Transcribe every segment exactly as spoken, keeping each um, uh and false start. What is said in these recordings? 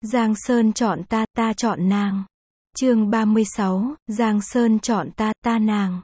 Giang Sơn chọn ta, ta chọn nàng. Chương ba mươi sáu, Giang Sơn chọn ta, ta nàng.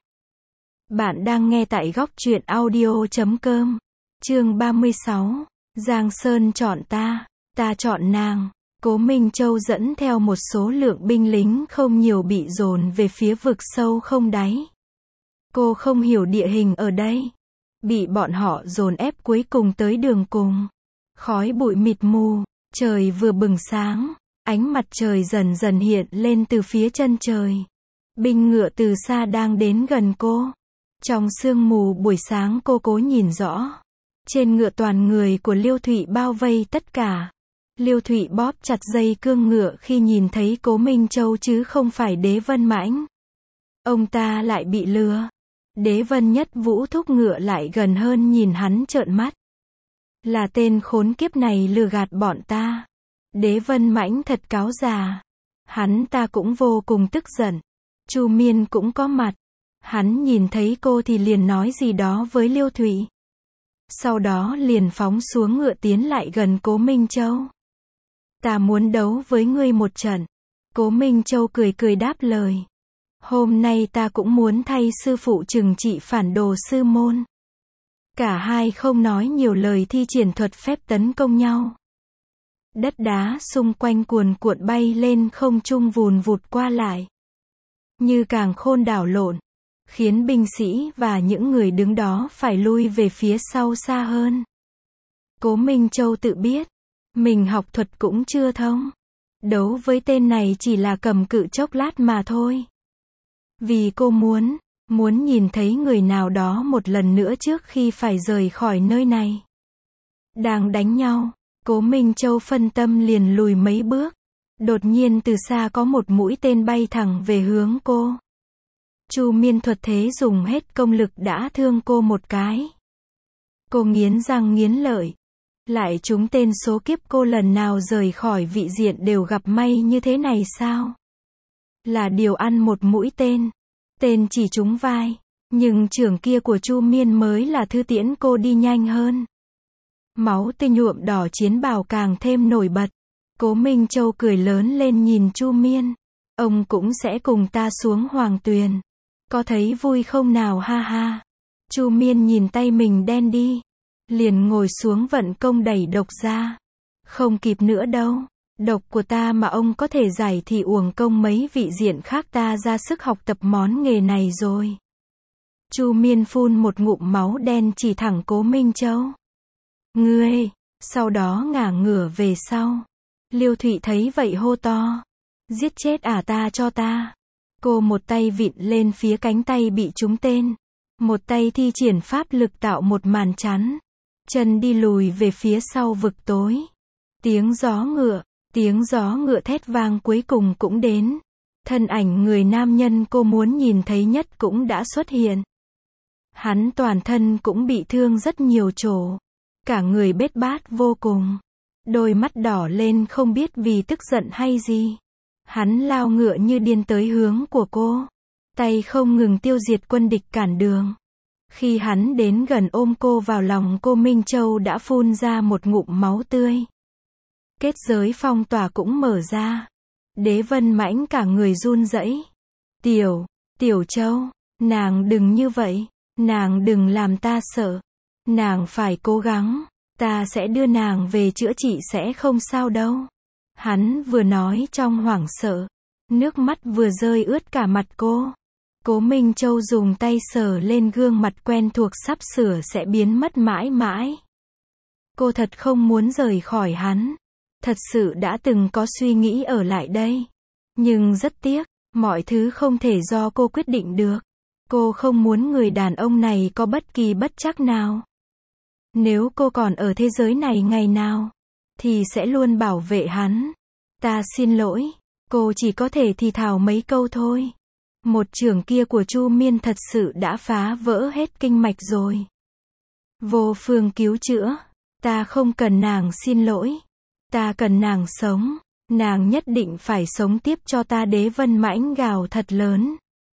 Bạn đang nghe tại góc truyện audio chấm com. Chương ba mươi sáu, Giang Sơn chọn ta, ta chọn nàng. Cố Minh Châu dẫn theo một số lượng binh lính không nhiều bị dồn về phía vực sâu không đáy. Cô không hiểu địa hình ở đây. Bị bọn họ dồn ép cuối cùng tới đường cùng. Khói bụi mịt mù, trời vừa bừng sáng, ánh mặt trời dần dần hiện lên từ phía chân trời. Binh ngựa từ xa đang đến gần cô. Trong sương mù buổi sáng cô cố nhìn rõ. Trên ngựa toàn người của Liêu Thụy bao vây tất cả. Liêu Thụy bóp chặt dây cương ngựa khi nhìn thấy Cố Minh Châu chứ không phải Đế Vân Mãnh. Ông ta lại bị lừa. Đế Vân Nhất Vũ thúc ngựa lại gần hơn nhìn hắn trợn mắt. Là tên khốn kiếp này lừa gạt bọn ta. Đế Vân Mãnh thật cáo già. Hắn ta cũng vô cùng tức giận. Chu Miên cũng có mặt. Hắn nhìn thấy cô thì liền nói gì đó với Liêu Thụy. Sau đó liền phóng xuống ngựa tiến lại gần Cố Minh Châu. Ta muốn đấu với ngươi một trận. Cố Minh Châu cười cười đáp lời. Hôm nay ta cũng muốn thay sư phụ trừng trị phản đồ sư môn. Cả hai không nói nhiều lời thi triển thuật phép tấn công nhau. Đất đá xung quanh cuồn cuộn bay lên không trung vùn vụt qua lại. Như càng khôn đảo lộn. Khiến binh sĩ và những người đứng đó phải lui về phía sau xa hơn. Cố Minh Châu tự biết. Mình học thuật cũng chưa thông. Đấu với tên này chỉ là cầm cự chốc lát mà thôi. Vì cô muốn, muốn nhìn thấy người nào đó một lần nữa trước khi phải rời khỏi nơi này. Đang đánh nhau, Cố Minh Châu phân tâm liền lùi mấy bước. Đột nhiên từ xa có một mũi tên bay thẳng về hướng cô. Chu Miên thuật thế dùng hết công lực đã thương cô một cái. Cô nghiến răng nghiến lợi. Lại trúng tên số kiếp cô lần nào rời khỏi vị diện đều gặp may như thế này sao? Là điều ăn một mũi tên. Tên chỉ trúng vai. Nhưng trưởng kia của Chu Miên mới là thứ tiễn cô đi nhanh hơn. Máu tươi nhuộm đỏ chiến bào càng thêm nổi bật. Cố Minh Châu cười lớn lên nhìn Chu Miên. Ông cũng sẽ cùng ta xuống Hoàng Tuyền. Có thấy vui không nào ha ha. Chu Miên nhìn tay mình đen đi. Liền ngồi xuống vận công đẩy độc ra. Không kịp nữa đâu. Độc của ta mà ông có thể giải thì uổng công mấy vị diện khác ta ra sức học tập món nghề này rồi. Chu Miên phun một ngụm máu đen chỉ thẳng Cố Minh Châu. Ngươi, sau đó ngả ngửa về sau. Liêu Thụy thấy vậy hô to. Giết chết ả ta cho ta. Cô một tay vịn lên phía cánh tay bị trúng tên. Một tay thi triển pháp lực tạo một màn chắn. Chân đi lùi về phía sau vực tối. Tiếng gió ngựa, tiếng gió ngựa thét vang cuối cùng cũng đến. Thân ảnh người nam nhân cô muốn nhìn thấy nhất cũng đã xuất hiện. Hắn toàn thân cũng bị thương rất nhiều chỗ. Cả người bết bát vô cùng. Đôi mắt đỏ lên không biết vì tức giận hay gì. Hắn lao ngựa như điên tới hướng của cô. Tay không ngừng tiêu diệt quân địch cản đường. Khi hắn đến gần ôm cô vào lòng, cô Minh Châu đã phun ra một ngụm máu tươi. Kết giới phong tỏa cũng mở ra. Đế Vân Mãnh cả người run rẩy. Tiểu, Tiểu Châu, nàng đừng như vậy. Nàng đừng làm ta sợ. Nàng phải cố gắng. Ta sẽ đưa nàng về chữa trị sẽ không sao đâu. Hắn vừa nói trong hoảng sợ. Nước mắt vừa rơi ướt cả mặt cô. Cố Minh Châu dùng tay sờ lên gương mặt quen thuộc sắp sửa sẽ biến mất mãi mãi. Cô thật không muốn rời khỏi hắn. Thật sự đã từng có suy nghĩ ở lại đây. Nhưng rất tiếc, mọi thứ không thể do cô quyết định được. Cô không muốn người đàn ông này có bất kỳ bất trắc nào. Nếu cô còn ở thế giới này ngày nào, thì sẽ luôn bảo vệ hắn. Ta xin lỗi, cô chỉ có thể thì thào mấy câu thôi. Một chưởng kia của Chu Miên thật sự đã phá vỡ hết kinh mạch rồi. Vô phương cứu chữa. Ta không cần nàng xin lỗi. Ta cần nàng sống. Nàng nhất định phải sống tiếp cho ta. Đế Vân Mãnh gào thật lớn.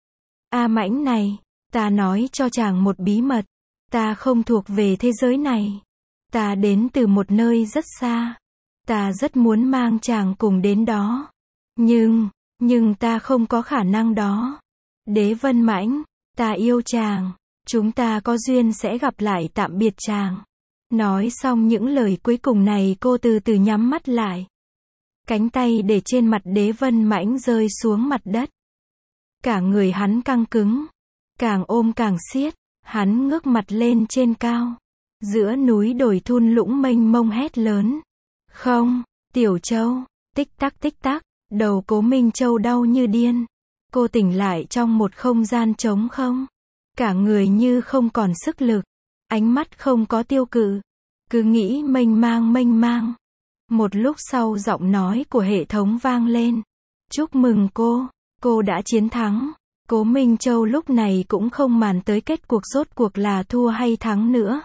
A Mãnh này, ta nói cho chàng một bí mật. Ta không thuộc về thế giới này. Ta đến từ một nơi rất xa. Ta rất muốn mang chàng cùng đến đó. Nhưng, nhưng ta không có khả năng đó. Đế Vân Mãnh, ta yêu chàng. Chúng ta có duyên sẽ gặp lại, tạm biệt chàng. Nói xong những lời cuối cùng này, cô từ từ nhắm mắt lại. Cánh tay để trên mặt Đế Vân Mãnh rơi xuống mặt đất. Cả người hắn căng cứng. Càng ôm càng siết. Hắn ngước mặt lên trên cao. Giữa núi đồi thung lũng mênh mông hét lớn. Không, Tiểu Châu. Tích tắc tích tắc. Đầu Cố Minh Châu đau như điên. Cô tỉnh lại trong một không gian trống không. Cả người như không còn sức lực. Ánh mắt không có tiêu cự. Cứ nghĩ mênh mang mênh mang. Một lúc sau giọng nói của hệ thống vang lên. Chúc mừng cô, cô đã chiến thắng. Cố Minh Châu lúc này cũng không màng tới kết cuộc rốt cuộc là thua hay thắng nữa.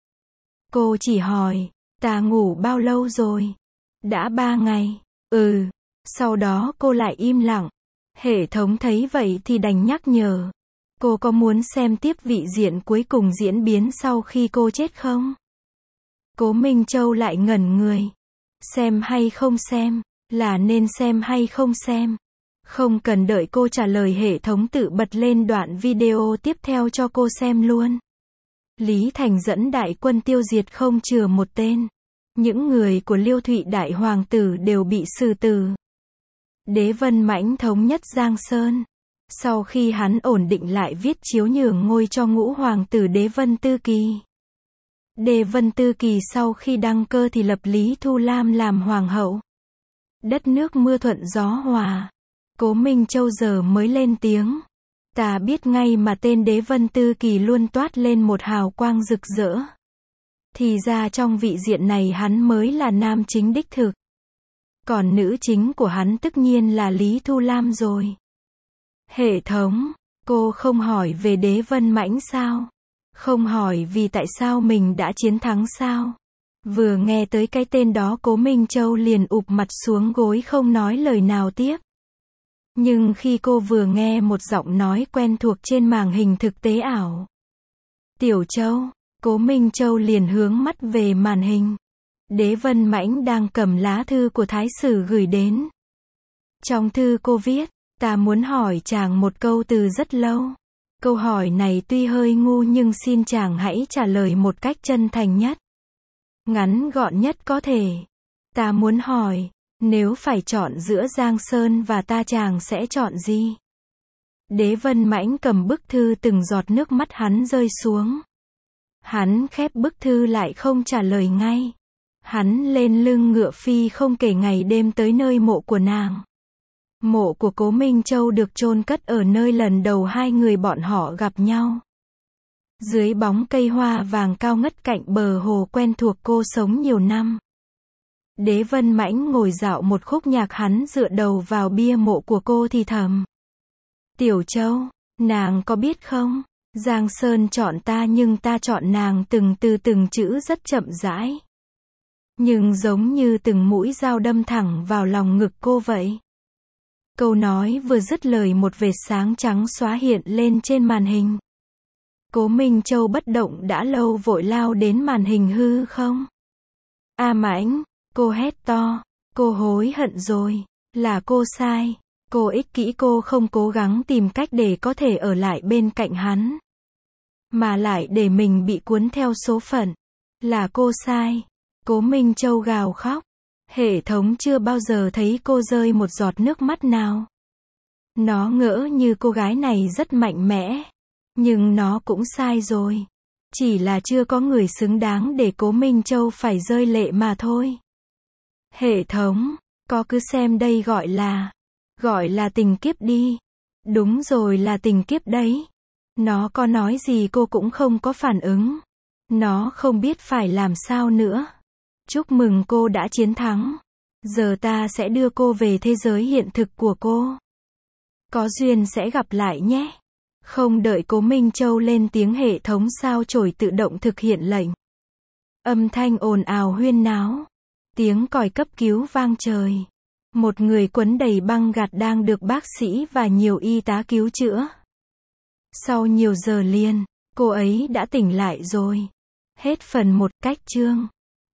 Cô chỉ hỏi, ta ngủ bao lâu rồi? Đã ba ngày. Ừ. Sau đó cô lại im lặng. Hệ thống thấy vậy thì đành nhắc nhở. Cô có muốn xem tiếp vị diện cuối cùng diễn biến sau khi cô chết không? Cố Minh Châu lại ngẩn người. Xem hay không xem? Là nên xem hay không xem? Không cần đợi cô trả lời, hệ thống tự bật lên đoạn video tiếp theo cho cô xem luôn. Lý Thành dẫn đại quân tiêu diệt không chừa một tên. Những người của Liêu Thụy Đại Hoàng tử đều bị xử tử. Đế Vân Mãnh thống nhất Giang Sơn. Sau khi hắn ổn định lại viết chiếu nhường ngôi cho ngũ hoàng tử Đế Vân Tư Kỳ. Đế Vân Tư Kỳ sau khi đăng cơ thì lập Lý Thu Lam làm hoàng hậu. Đất nước mưa thuận gió hòa. Cố Minh Châu giờ mới lên tiếng. Ta biết ngay mà tên Đế Vân Tư Kỳ luôn toát lên một hào quang rực rỡ. Thì ra trong vị diện này hắn mới là nam chính đích thực. Còn nữ chính của hắn tất nhiên là Lý Thu Lam rồi. Hệ thống, cô không hỏi về Đế Vân Mãnh sao? Không hỏi vì tại sao mình đã chiến thắng sao? Vừa nghe tới cái tên đó, Cố Minh Châu liền ụp mặt xuống gối không nói lời nào tiếp. Nhưng khi cô vừa nghe một giọng nói quen thuộc trên màn hình thực tế ảo. Tiểu Châu, Cố Minh Châu liền hướng mắt về màn hình. Đế Vân Mãnh đang cầm lá thư của Thái sử gửi đến. Trong thư cô viết, ta muốn hỏi chàng một câu từ rất lâu. Câu hỏi này tuy hơi ngu nhưng xin chàng hãy trả lời một cách chân thành nhất. Ngắn gọn nhất có thể. Ta muốn hỏi, nếu phải chọn giữa Giang Sơn và ta chàng sẽ chọn gì? Đế Vân Mãnh cầm bức thư, từng giọt nước mắt hắn rơi xuống. Hắn khép bức thư lại không trả lời ngay. Hắn lên lưng ngựa phi không kể ngày đêm tới nơi mộ của nàng. Mộ của Cố Minh Châu được chôn cất ở nơi lần đầu hai người bọn họ gặp nhau. Dưới bóng cây hoa vàng cao ngất cạnh bờ hồ quen thuộc cô sống nhiều năm. Đế Vân Mãnh ngồi dạo một khúc nhạc, hắn dựa đầu vào bia mộ của cô thì thầm. Tiểu Châu, nàng có biết không? Giang Sơn chọn ta nhưng ta chọn nàng, từng từ từng chữ rất chậm rãi. Nhưng giống như từng mũi dao đâm thẳng vào lòng ngực cô vậy. Câu nói vừa dứt lời, một vệt sáng trắng xóa hiện lên trên màn hình. Cố Minh Châu bất động đã lâu vội lao đến màn hình hư không. A Mãnh, cô hét to, cô hối hận rồi, là cô sai, cô ích kỷ, cô không cố gắng tìm cách để có thể ở lại bên cạnh hắn. Mà lại để mình bị cuốn theo số phận, là cô sai. Cố Minh Châu gào khóc. Hệ thống chưa bao giờ thấy cô rơi một giọt nước mắt nào. Nó ngỡ như cô gái này rất mạnh mẽ. Nhưng nó cũng sai rồi. Chỉ là chưa có người xứng đáng để Cố Minh Châu phải rơi lệ mà thôi. Hệ thống, có cứ xem đây gọi là, gọi là tình kiếp đi. Đúng rồi, là tình kiếp đấy. Nó có nói gì cô cũng không có phản ứng. Nó không biết phải làm sao nữa. Chúc mừng cô đã chiến thắng. Giờ ta sẽ đưa cô về thế giới hiện thực của cô. Có duyên sẽ gặp lại nhé. Không đợi Cố Minh Châu lên tiếng, hệ thống sao chổi tự động thực hiện lệnh. Âm thanh ồn ào huyên náo. Tiếng còi cấp cứu vang trời. Một người quấn đầy băng gạc đang được bác sĩ và nhiều y tá cứu chữa. Sau nhiều giờ liền, cô ấy đã tỉnh lại rồi. Hết phần một. Cách chương.